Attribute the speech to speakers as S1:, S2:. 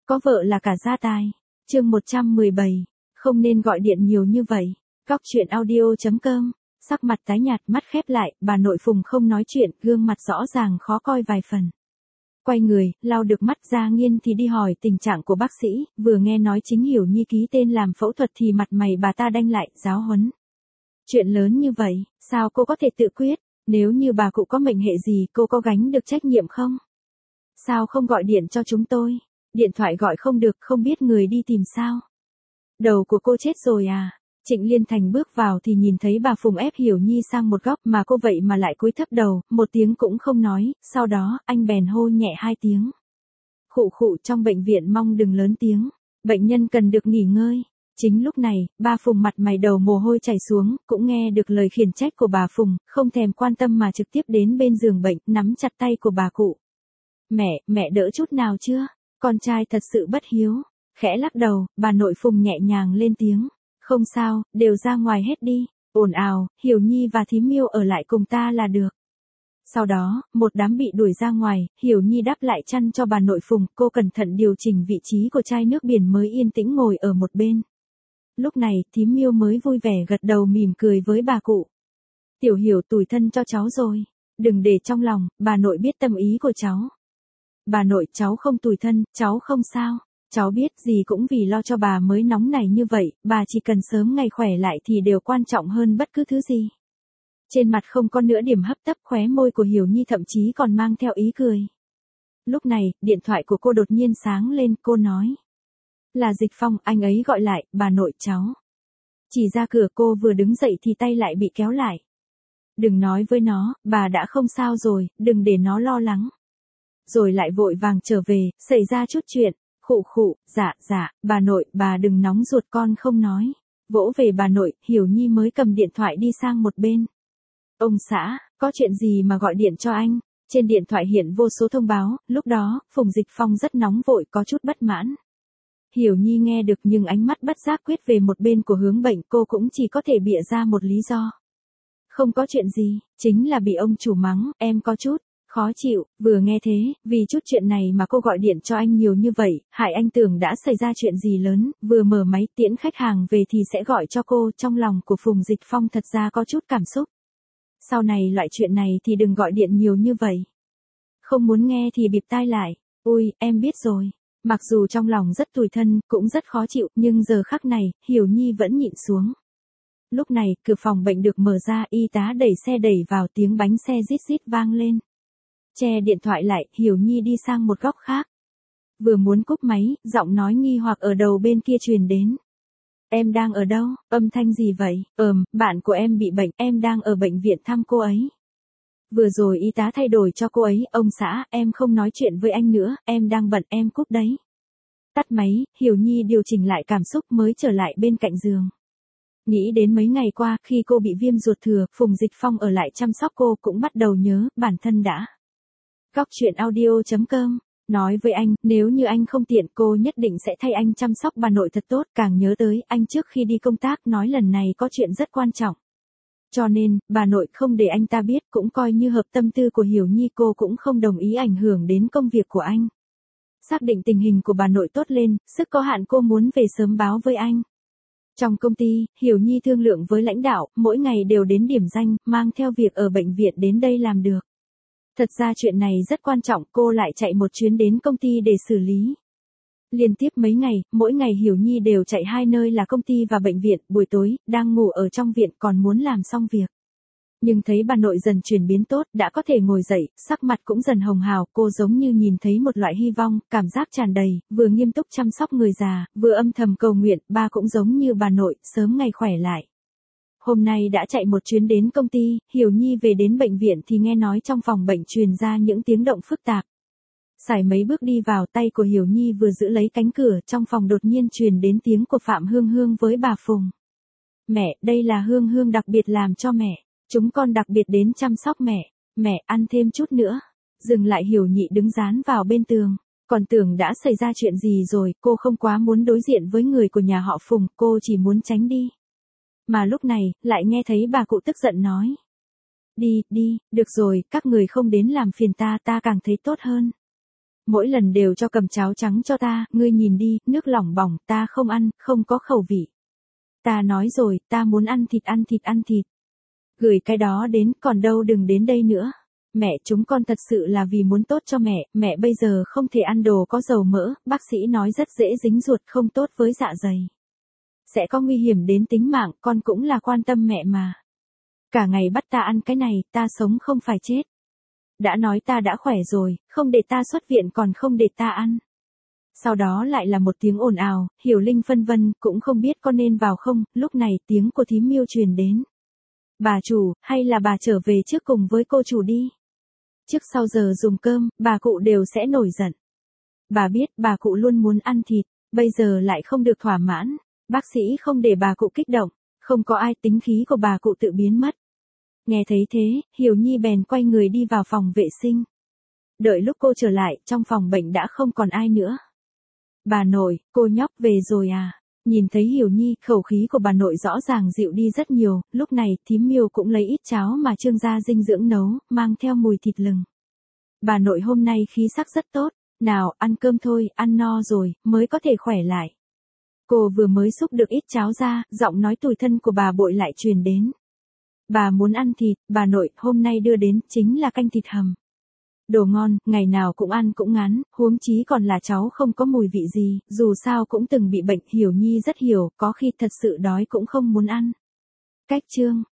S1: có vợ là cả gia tài. Chương 117, không nên gọi điện nhiều như vậy. Góc chuyện audio.com. Sắc mặt tái nhạt, mắt khép lại, bà nội Phùng không nói chuyện, gương mặt rõ ràng khó coi vài phần. Quay người, lau được mắt ra Nghiên thì đi hỏi tình trạng của bác sĩ, vừa nghe nói chính Hiểu Nhi ký tên làm phẫu thuật thì mặt mày bà ta đanh lại, giáo huấn. Chuyện lớn như vậy, sao cô có thể tự quyết, nếu như bà cụ có mệnh hệ gì cô có gánh được trách nhiệm không? Sao không gọi điện cho chúng tôi? Điện thoại gọi không được, không biết người đi tìm sao? Đầu của cô chết rồi à? Trịnh Liên Thành bước vào thì nhìn thấy bà Phùng ép Hiểu Nhi sang một góc mà cô vậy mà lại cúi thấp đầu, một tiếng cũng không nói, sau đó anh bèn hô nhẹ 2 tiếng. Khụ khụ, trong bệnh viện mong đừng lớn tiếng, bệnh nhân cần được nghỉ ngơi. Chính lúc này, ba Phùng mặt mày đầu mồ hôi chảy xuống, cũng nghe được lời khiển trách của bà Phùng, không thèm quan tâm mà trực tiếp đến bên giường bệnh, nắm chặt tay của bà cụ. Mẹ đỡ chút nào chưa? Con trai thật sự bất hiếu. Khẽ lắc đầu, bà nội Phùng nhẹ nhàng lên tiếng. Không sao, đều ra ngoài hết đi. Ồn ào, Hiểu Nhi và Thím Miêu ở lại cùng ta là được. Sau đó, một đám bị đuổi ra ngoài, Hiểu Nhi đắp lại chăn cho bà nội Phùng, cô cẩn thận điều chỉnh vị trí của chai nước biển mới yên tĩnh ngồi ở một bên. Lúc này, Thím Miêu mới vui vẻ gật đầu mỉm cười với bà cụ. Tiểu Hiểu tủi thân cho cháu rồi. Đừng để trong lòng, bà nội biết tâm ý của cháu. Bà nội, cháu không tủi thân, cháu không sao. Cháu biết gì cũng vì lo cho bà mới nóng này như vậy, bà chỉ cần sớm ngày khỏe lại thì đều quan trọng hơn bất cứ thứ gì. Trên mặt không có nửa điểm hấp tấp, khóe môi của Hiểu Nhi thậm chí còn mang theo ý cười. Lúc này, điện thoại của cô đột nhiên sáng lên, cô nói. Là Dịch Phong, anh ấy gọi lại, bà nội cháu. Chỉ ra cửa cô vừa đứng dậy thì tay lại bị kéo lại. Đừng nói với nó, bà đã không sao rồi, đừng để nó lo lắng. Rồi lại vội vàng trở về, xảy ra chút chuyện. Khụ khụ, dạ, bà nội, bà đừng nóng ruột, con không nói. Vỗ về bà nội, Hiểu Nhi mới cầm điện thoại đi sang một bên. Ông xã, có chuyện gì mà gọi điện cho anh? Trên điện thoại hiện vô số thông báo, lúc đó, Phùng Dịch Phong rất nóng vội, có chút bất mãn. Hiểu Nhi nghe được nhưng ánh mắt bất giác quyết về một bên của hướng bệnh, cô cũng chỉ có thể bịa ra một lý do. Không có chuyện gì, chính là bị ông chủ mắng, em có chút khó chịu. Vừa nghe thế, vì chút chuyện này mà cô gọi điện cho anh nhiều như vậy, hại anh tưởng đã xảy ra chuyện gì lớn, vừa mở máy tiễn khách hàng về thì sẽ gọi cho cô. Trong lòng của Phùng Dịch Phong thật ra có chút cảm xúc. Sau này loại chuyện này thì đừng gọi điện nhiều như vậy. Không muốn nghe thì bịt tai lại. Ui, em biết rồi. Mặc dù trong lòng rất tủi thân, cũng rất khó chịu, nhưng giờ khắc này, Hiểu Nhi vẫn nhịn xuống. Lúc này, cửa phòng bệnh được mở ra, y tá đẩy xe đẩy vào, tiếng bánh xe rít rít vang lên. Che điện thoại lại, Hiểu Nhi đi sang một góc khác. Vừa muốn cúp máy, giọng nói nghi hoặc ở đầu bên kia truyền đến. Em đang ở đâu? Âm thanh gì vậy? Bạn của em bị bệnh, em đang ở bệnh viện thăm cô ấy. Vừa rồi y tá thay đổi cho cô ấy, ông xã, em không nói chuyện với anh nữa, em đang bận, em cúp đấy. Tắt máy, Hiểu Nhi điều chỉnh lại cảm xúc mới trở lại bên cạnh giường. Nghĩ đến mấy ngày qua, khi cô bị viêm ruột thừa, Phùng Dịch Phong ở lại chăm sóc cô, cũng bắt đầu nhớ, bản thân đã. Góc chuyện audio.com. Nói với anh, nếu như anh không tiện cô nhất định sẽ thay anh chăm sóc bà nội thật tốt. Càng nhớ tới, anh trước khi đi công tác nói lần này có chuyện rất quan trọng. Cho nên, bà nội không để anh ta biết, cũng coi như hợp tâm tư của Hiểu Nhi, cô cũng không đồng ý ảnh hưởng đến công việc của anh. Xác định tình hình của bà nội tốt lên, sức có hạn cô muốn về sớm báo với anh. Trong công ty, Hiểu Nhi thương lượng với lãnh đạo, mỗi ngày đều đến điểm danh, mang theo việc ở bệnh viện đến đây làm được. Thật ra chuyện này rất quan trọng, cô lại chạy một chuyến đến công ty để xử lý. Liên tiếp mấy ngày, mỗi ngày Hiểu Nhi đều chạy 2 nơi là công ty và bệnh viện, buổi tối, đang ngủ ở trong viện còn muốn làm xong việc. Nhưng thấy bà nội dần chuyển biến tốt, đã có thể ngồi dậy, sắc mặt cũng dần hồng hào, cô giống như nhìn thấy một loại hy vọng, cảm giác tràn đầy, vừa nghiêm túc chăm sóc người già, vừa âm thầm cầu nguyện, ba cũng giống như bà nội, sớm ngày khỏe lại. Hôm nay đã chạy một chuyến đến công ty, Hiểu Nhi về đến bệnh viện thì nghe nói trong phòng bệnh truyền ra những tiếng động phức tạp. Sải mấy bước đi vào, tay của Hiểu Nhi vừa giữ lấy cánh cửa, trong phòng đột nhiên truyền đến tiếng của Phạm Hương Hương với bà Phùng. Mẹ, đây là Hương Hương đặc biệt làm cho mẹ. Chúng con đặc biệt đến chăm sóc mẹ. Mẹ, ăn thêm chút nữa. Dừng lại, Hiểu Nhị đứng dán vào bên tường. Còn tưởng đã xảy ra chuyện gì rồi, cô không quá muốn đối diện với người của nhà họ Phùng, cô chỉ muốn tránh đi. Mà lúc này, lại nghe thấy bà cụ tức giận nói. Đi, được rồi, các người không đến làm phiền ta càng thấy tốt hơn. Mỗi lần đều cho cầm cháo trắng cho ta, ngươi nhìn đi, nước lỏng bỏng, ta không ăn, không có khẩu vị. Ta nói rồi, ta muốn ăn thịt ăn thịt ăn thịt. Gửi cái đó đến, còn đâu đừng đến đây nữa. Mẹ chúng con thật sự là vì muốn tốt cho mẹ bây giờ không thể ăn đồ có dầu mỡ, bác sĩ nói rất dễ dính ruột không tốt với dạ dày. Sẽ có nguy hiểm đến tính mạng, con cũng là quan tâm mẹ mà. Cả ngày bắt ta ăn cái này, ta sống không phải chết. Đã nói ta đã khỏe rồi, không để ta xuất viện còn không để ta ăn. Sau đó lại là một tiếng ồn ào, Hiểu Linh phân vân, cũng không biết con nên vào không, lúc này tiếng của thím Miêu truyền đến. Bà chủ, hay là bà trở về trước cùng với cô chủ đi. Trước sau giờ dùng cơm, bà cụ đều sẽ nổi giận. Bà biết bà cụ luôn muốn ăn thịt, bây giờ lại không được thỏa mãn. Bác sĩ không để bà cụ kích động, không có ai, tính khí của bà cụ tự biến mất. Nghe thấy thế, Hiểu Nhi bèn quay người đi vào phòng vệ sinh. Đợi lúc cô trở lại, trong phòng bệnh đã không còn ai nữa. Bà nội, cô nhóc về rồi à? Nhìn thấy Hiểu Nhi, khẩu khí của bà nội rõ ràng dịu đi rất nhiều, lúc này thím Miêu cũng lấy ít cháo mà Trương gia dinh dưỡng nấu, mang theo mùi thịt lừng. Bà nội hôm nay khí sắc rất tốt, nào ăn cơm thôi, ăn no rồi, mới có thể khỏe lại. Cô vừa mới xúc được ít cháo ra, giọng nói tủi thân của bà Bội lại truyền đến. Bà muốn ăn thịt, bà nội, hôm nay đưa đến, chính là canh thịt hầm. Đồ ngon, ngày nào cũng ăn cũng ngán, huống chí còn là cháu không có mùi vị gì, dù sao cũng từng bị bệnh, Hiểu Nhi rất hiểu, có khi thật sự đói cũng không muốn ăn. Cách chương